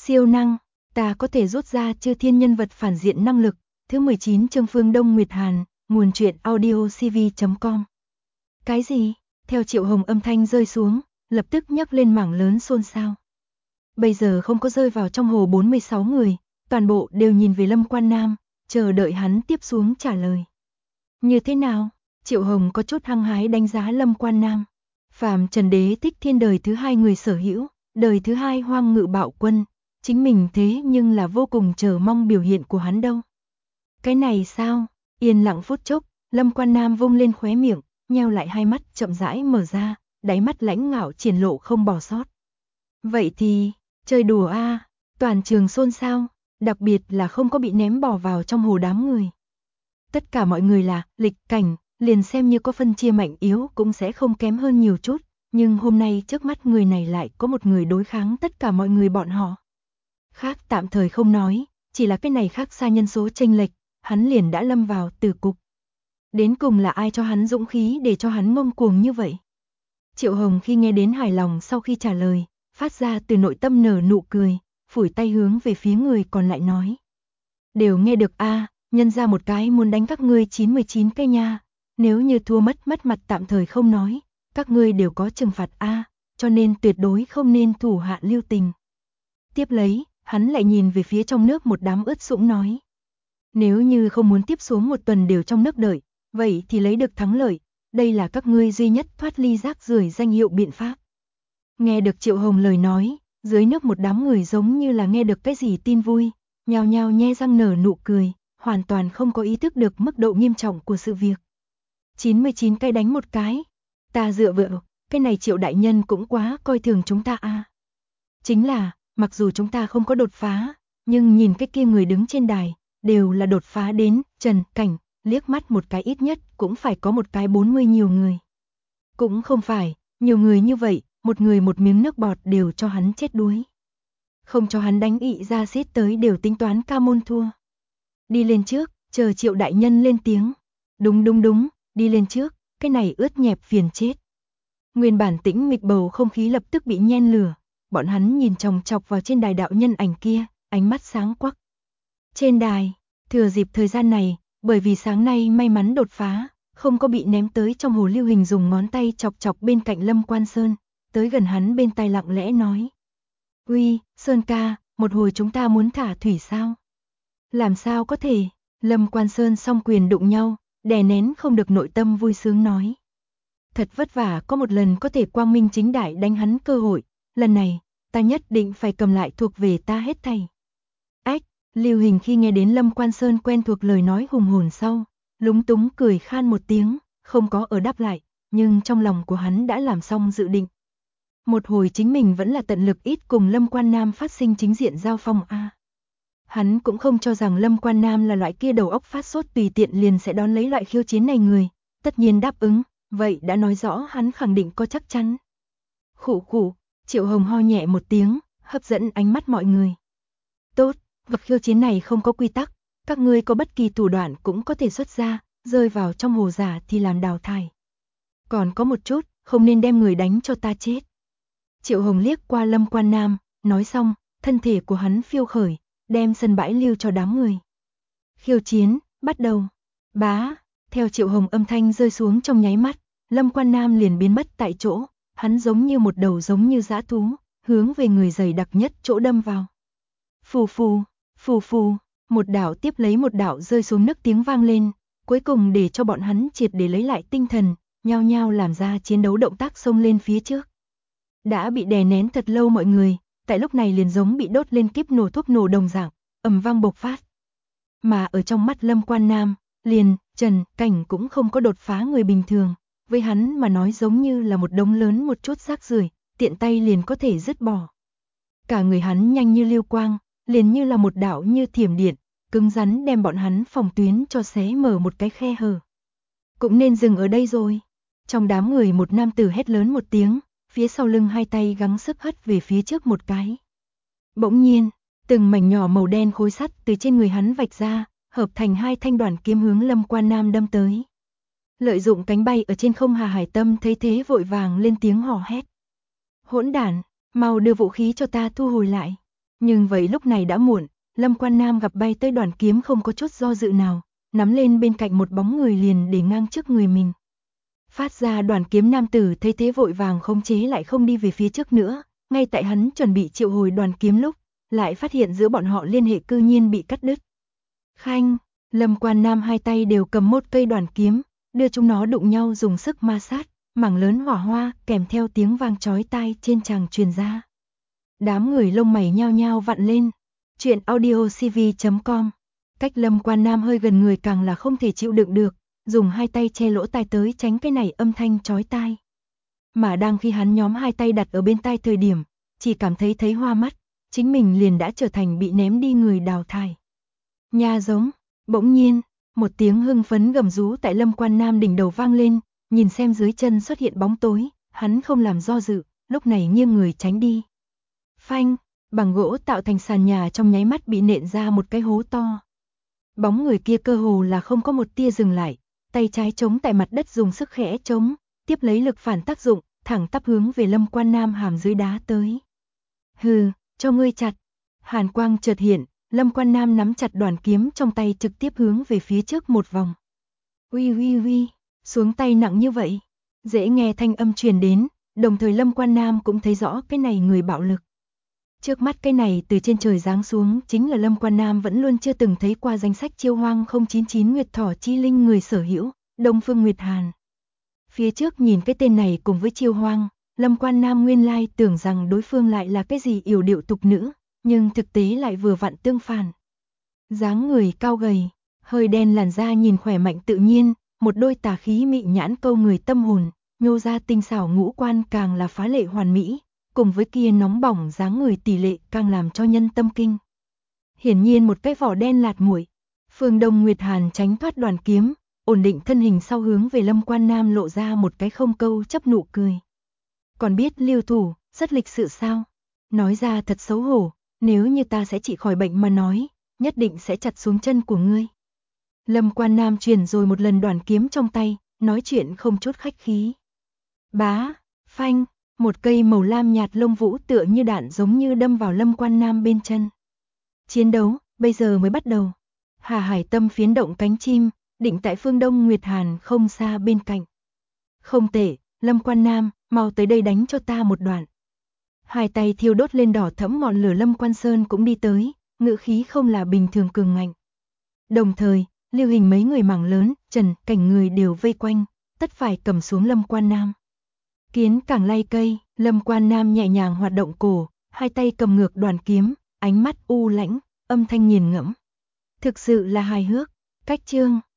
Siêu năng, ta có thể rút ra chư thiên nhân vật phản diện năng lực. Thứ 19 chương Phương Đông Nguyệt Hàn, nguồn truyện audiocv.com. Cái gì? Theo Triệu Hồng âm thanh rơi xuống, lập tức nhấc lên mảng lớn xôn xao. Bây giờ không có rơi vào trong hồ 46 người, toàn bộ đều nhìn về Lâm Quan Nam, chờ đợi hắn tiếp xuống trả lời. Như thế nào? Triệu Hồng có chút hăng hái đánh giá Lâm Quan Nam. Phàm Trần Đế Thích Thiên đời thứ 2 người sở hữu, đời thứ 2 Hoang Ngự Bạo Quân, chính mình thế nhưng là vô cùng chờ mong biểu hiện của hắn đâu. Cái này sao? Yên lặng phút chốc, Lâm Quan Nam vung lên khóe miệng, nheo lại hai mắt chậm rãi mở ra, đáy mắt lãnh ngạo triển lộ không bỏ sót. Vậy thì, chơi đùa a, toàn trường xôn xao, đặc biệt là không có bị ném bỏ vào trong hồ đám người. Tất cả mọi người là lịch cảnh, liền xem như có phân chia mạnh yếu cũng sẽ không kém hơn nhiều chút, nhưng hôm nay trước mắt người này lại có một người đối kháng tất cả mọi người bọn họ. Khác tạm thời không nói, chỉ là cái này khác xa nhân số chênh lệch, hắn liền đã lâm vào tử cục. Đến cùng là ai cho hắn dũng khí để cho hắn ngông cuồng như vậy? Triệu Hồng khi nghe đến hài lòng sau khi trả lời, phát ra từ nội tâm nở nụ cười, phủi tay hướng về phía người còn lại nói. Đều nghe được a, nhân ra một cái muốn đánh các ngươi 99 cây nha, nếu như thua mất mặt tạm thời không nói, các ngươi đều có trừng phạt a, cho nên tuyệt đối không nên thủ hạ lưu tình. Tiếp lấy, hắn lại nhìn về phía trong nước một đám ướt sũng nói. Nếu như không muốn tiếp xuống một tuần đều trong nước đợi, vậy thì lấy được thắng lợi, đây là các ngươi duy nhất thoát ly rác rưởi danh hiệu biện pháp. Nghe được Triệu Hồng lời nói, dưới nước một đám người giống như là nghe được cái gì tin vui, nhao nhao nhe răng nở nụ cười, hoàn toàn không có ý thức được mức độ nghiêm trọng của sự việc. 99 cái đánh một cái, ta dựa vào, cái này Triệu đại nhân cũng quá coi thường chúng ta a. Chính là, mặc dù chúng ta không có đột phá, nhưng nhìn cái kia người đứng trên đài, đều là đột phá đến trần cảnh, liếc mắt một cái ít nhất cũng phải có một cái 40 nhiều người. Cũng không phải, nhiều người như vậy, một người một miếng nước bọt đều cho hắn chết đuối. Không cho hắn đánh ị ra xít tới đều tính toán ca môn thua. Đi lên trước, chờ Triệu đại nhân lên tiếng. Đúng, đi lên trước, cái này ướt nhẹp phiền chết. Nguyên bản tĩnh mịch bầu không khí lập tức bị nhen lửa, bọn hắn nhìn chòng chọc vào trên đài đạo nhân ảnh kia, ánh mắt sáng quắc. Trên đài, thừa dịp thời gian này, bởi vì sáng nay may mắn đột phá, không có bị ném tới trong hồ Lưu Hình dùng ngón tay chọc chọc bên cạnh Lâm Quan Sơn, tới gần hắn bên tai lặng lẽ nói. Uy, Sơn ca, một hồi chúng ta muốn thả thủy sao? Làm sao có thể? Lâm Quan Sơn song quyền đụng nhau, đè nén không được nội tâm vui sướng nói. Thật vất vả có một lần có thể quang minh chính đại đánh hắn cơ hội, lần này, ta nhất định phải cầm lại thuộc về ta hết thảy. Ách, Lưu Hình khi nghe đến Lâm Quan Sơn quen thuộc lời nói hùng hồn sau, lúng túng cười khan một tiếng, không có ở đáp lại, nhưng trong lòng của hắn đã làm xong dự định. Một hồi chính mình vẫn là tận lực ít cùng Lâm Quan Nam phát sinh chính diện giao phong a. Hắn cũng không cho rằng Lâm Quan Nam là loại kia đầu óc phát sốt tùy tiện liền sẽ đón lấy loại khiêu chiến này người, tất nhiên đáp ứng, vậy đã nói rõ hắn khẳng định có chắc chắn. Khụ, Triệu Hồng ho nhẹ một tiếng, hấp dẫn ánh mắt mọi người. Tốt, vật khiêu chiến này không có quy tắc, các ngươi có bất kỳ thủ đoạn cũng có thể xuất ra, rơi vào trong hồ giả thì làm đào thải. Còn có một chút, không nên đem người đánh cho ta chết. Triệu Hồng liếc qua Lâm Quan Nam, nói xong, thân thể của hắn phiêu khởi, đem sân bãi lưu cho đám người. Khiêu chiến, bắt đầu. Bá, theo Triệu Hồng âm thanh rơi xuống trong nháy mắt, Lâm Quan Nam liền biến mất tại chỗ, hắn giống như một đầu giống như dã thú, hướng về người dày đặc nhất chỗ đâm vào. Phù phù, một đạo tiếp lấy một đạo rơi xuống nước tiếng vang lên, cuối cùng để cho bọn hắn triệt để lấy lại tinh thần, nhao nhao làm ra chiến đấu động tác xông lên phía trước. Đã bị đè nén thật lâu mọi người, tại lúc này liền giống bị đốt lên kíp nổ thuốc nổ đồng dạng, ầm vang bộc phát. Mà ở trong mắt Lâm Quan Nam, liền, trần, cảnh cũng không có đột phá người bình thường, với hắn mà nói giống như là một đống lớn một chút rác rưởi, tiện tay liền có thể dứt bỏ. Cả người hắn nhanh như lưu quang, liền như là một đạo như thiểm điện, cứng rắn đem bọn hắn phòng tuyến cho xé mở một cái khe hở. Cũng nên dừng ở đây rồi. Trong đám người một nam tử hét lớn một tiếng, phía sau lưng hai tay gắng sức hất về phía trước một cái. Bỗng nhiên, từng mảnh nhỏ màu đen khối sắt từ trên người hắn vạch ra, hợp thành hai thanh đoàn kiếm hướng Lâm Quan Nam đâm tới. Lợi dụng cánh bay ở trên không Hà Hải Tâm thấy thế vội vàng lên tiếng hò hét. Hỗn đản, mau đưa vũ khí cho ta thu hồi lại. Nhưng vậy lúc này đã muộn, Lâm Quan Nam gặp bay tới đoàn kiếm không có chút do dự nào, nắm lên bên cạnh một bóng người liền để ngang trước người mình. Phát ra đoàn kiếm nam tử thấy thế vội vàng khống chế lại không đi về phía trước nữa, ngay tại hắn chuẩn bị triệu hồi đoàn kiếm lúc, lại phát hiện giữa bọn họ liên hệ cư nhiên bị cắt đứt. Khanh, Lâm Quan Nam hai tay đều cầm một cây đoàn kiếm, đưa chúng nó đụng nhau dùng sức ma sát, mảng lớn hỏa hoa kèm theo tiếng vang chói tai trên tràng truyền ra. Đám người lông mày nhao nhao vặn lên. Chuyện audiocv.com. Cách Lâm Quan Nam hơi gần người càng là không thể chịu đựng được, dùng hai tay che lỗ tai tới tránh cái này âm thanh chói tai. Mà đang khi hắn nhóm hai tay đặt ở bên tai thời điểm, chỉ cảm thấy hoa mắt, chính mình liền đã trở thành bị ném đi người đào thải. Nha giống, bỗng nhiên, một tiếng hưng phấn gầm rú tại Lâm Quan Nam đỉnh đầu vang lên, nhìn xem dưới chân xuất hiện bóng tối, hắn không làm do dự, lúc này nghiêng người tránh đi. Phanh, bằng gỗ tạo thành sàn nhà trong nháy mắt bị nện ra một cái hố to. Bóng người kia cơ hồ là không có một tia dừng lại, tay trái chống tại mặt đất dùng sức khẽ chống, tiếp lấy lực phản tác dụng, thẳng tắp hướng về Lâm Quan Nam hàm dưới đá tới. Hừ, cho ngươi chặt. Hàn quang chợt hiện, Lâm Quan Nam nắm chặt đoàn kiếm trong tay trực tiếp hướng về phía trước một vòng. Uy uy uy, xuống tay nặng như vậy. Dễ nghe thanh âm truyền đến, đồng thời Lâm Quan Nam cũng thấy rõ cái này người bạo lực. Trước mắt cái này từ trên trời giáng xuống chính là Lâm Quan Nam vẫn luôn chưa từng thấy qua danh sách Chiêu Hoang 099 Nguyệt Thỏ Chi Linh người sở hữu, Đông Phương Nguyệt Hàn. Phía trước nhìn cái tên này cùng với Chiêu Hoang, Lâm Quan Nam nguyên lai tưởng rằng đối phương lại là cái gì yểu điệu tục nữ, nhưng thực tế lại vừa vặn tương phản. Dáng người cao gầy, hơi đen làn da nhìn khỏe mạnh tự nhiên, một đôi tà khí mị nhãn câu người tâm hồn, nhô ra tinh xảo ngũ quan càng là phá lệ hoàn mỹ, cùng với kia nóng bỏng dáng người tỷ lệ càng làm cho nhân tâm kinh. Hiển nhiên một cái vỏ đen lạt muội. Phương Đông Nguyệt Hàn tránh thoát đoàn kiếm, ổn định thân hình sau hướng về Lâm Quan Nam lộ ra một cái không câu chấp nụ cười. Còn biết lưu thủ, rất lịch sự sao? Nói ra thật xấu hổ, nếu như ta sẽ trị khỏi bệnh mà nói, nhất định sẽ chặt xuống chân của ngươi. Lâm Quan Nam truyền rồi một lần đoàn kiếm trong tay, nói chuyện không chút khách khí. Bá, phanh, một cây màu lam nhạt lông vũ tựa như đạn giống như đâm vào Lâm Quan Nam bên chân. Chiến đấu, bây giờ mới bắt đầu. Hà Hải Tâm phiến động cánh chim, định tại Phương Đông Nguyệt Hàn không xa bên cạnh. Không tệ, Lâm Quan Nam, mau tới đây đánh cho ta một đoạn. Hai tay thiêu đốt lên đỏ thẫm ngọn lửa Lâm Quan Sơn cũng đi tới, ngữ khí không là bình thường cường ngạnh. Đồng thời, Lưu Hình mấy người mảng lớn, Trần, Cảnh người đều vây quanh, tất phải cầm xuống Lâm Quan Nam. Kiến càng lay cây, Lâm Quan Nam nhẹ nhàng hoạt động cổ, hai tay cầm ngược đoàn kiếm, ánh mắt u lãnh, âm thanh nghiền ngẫm. Thực sự là hài hước. Cách chương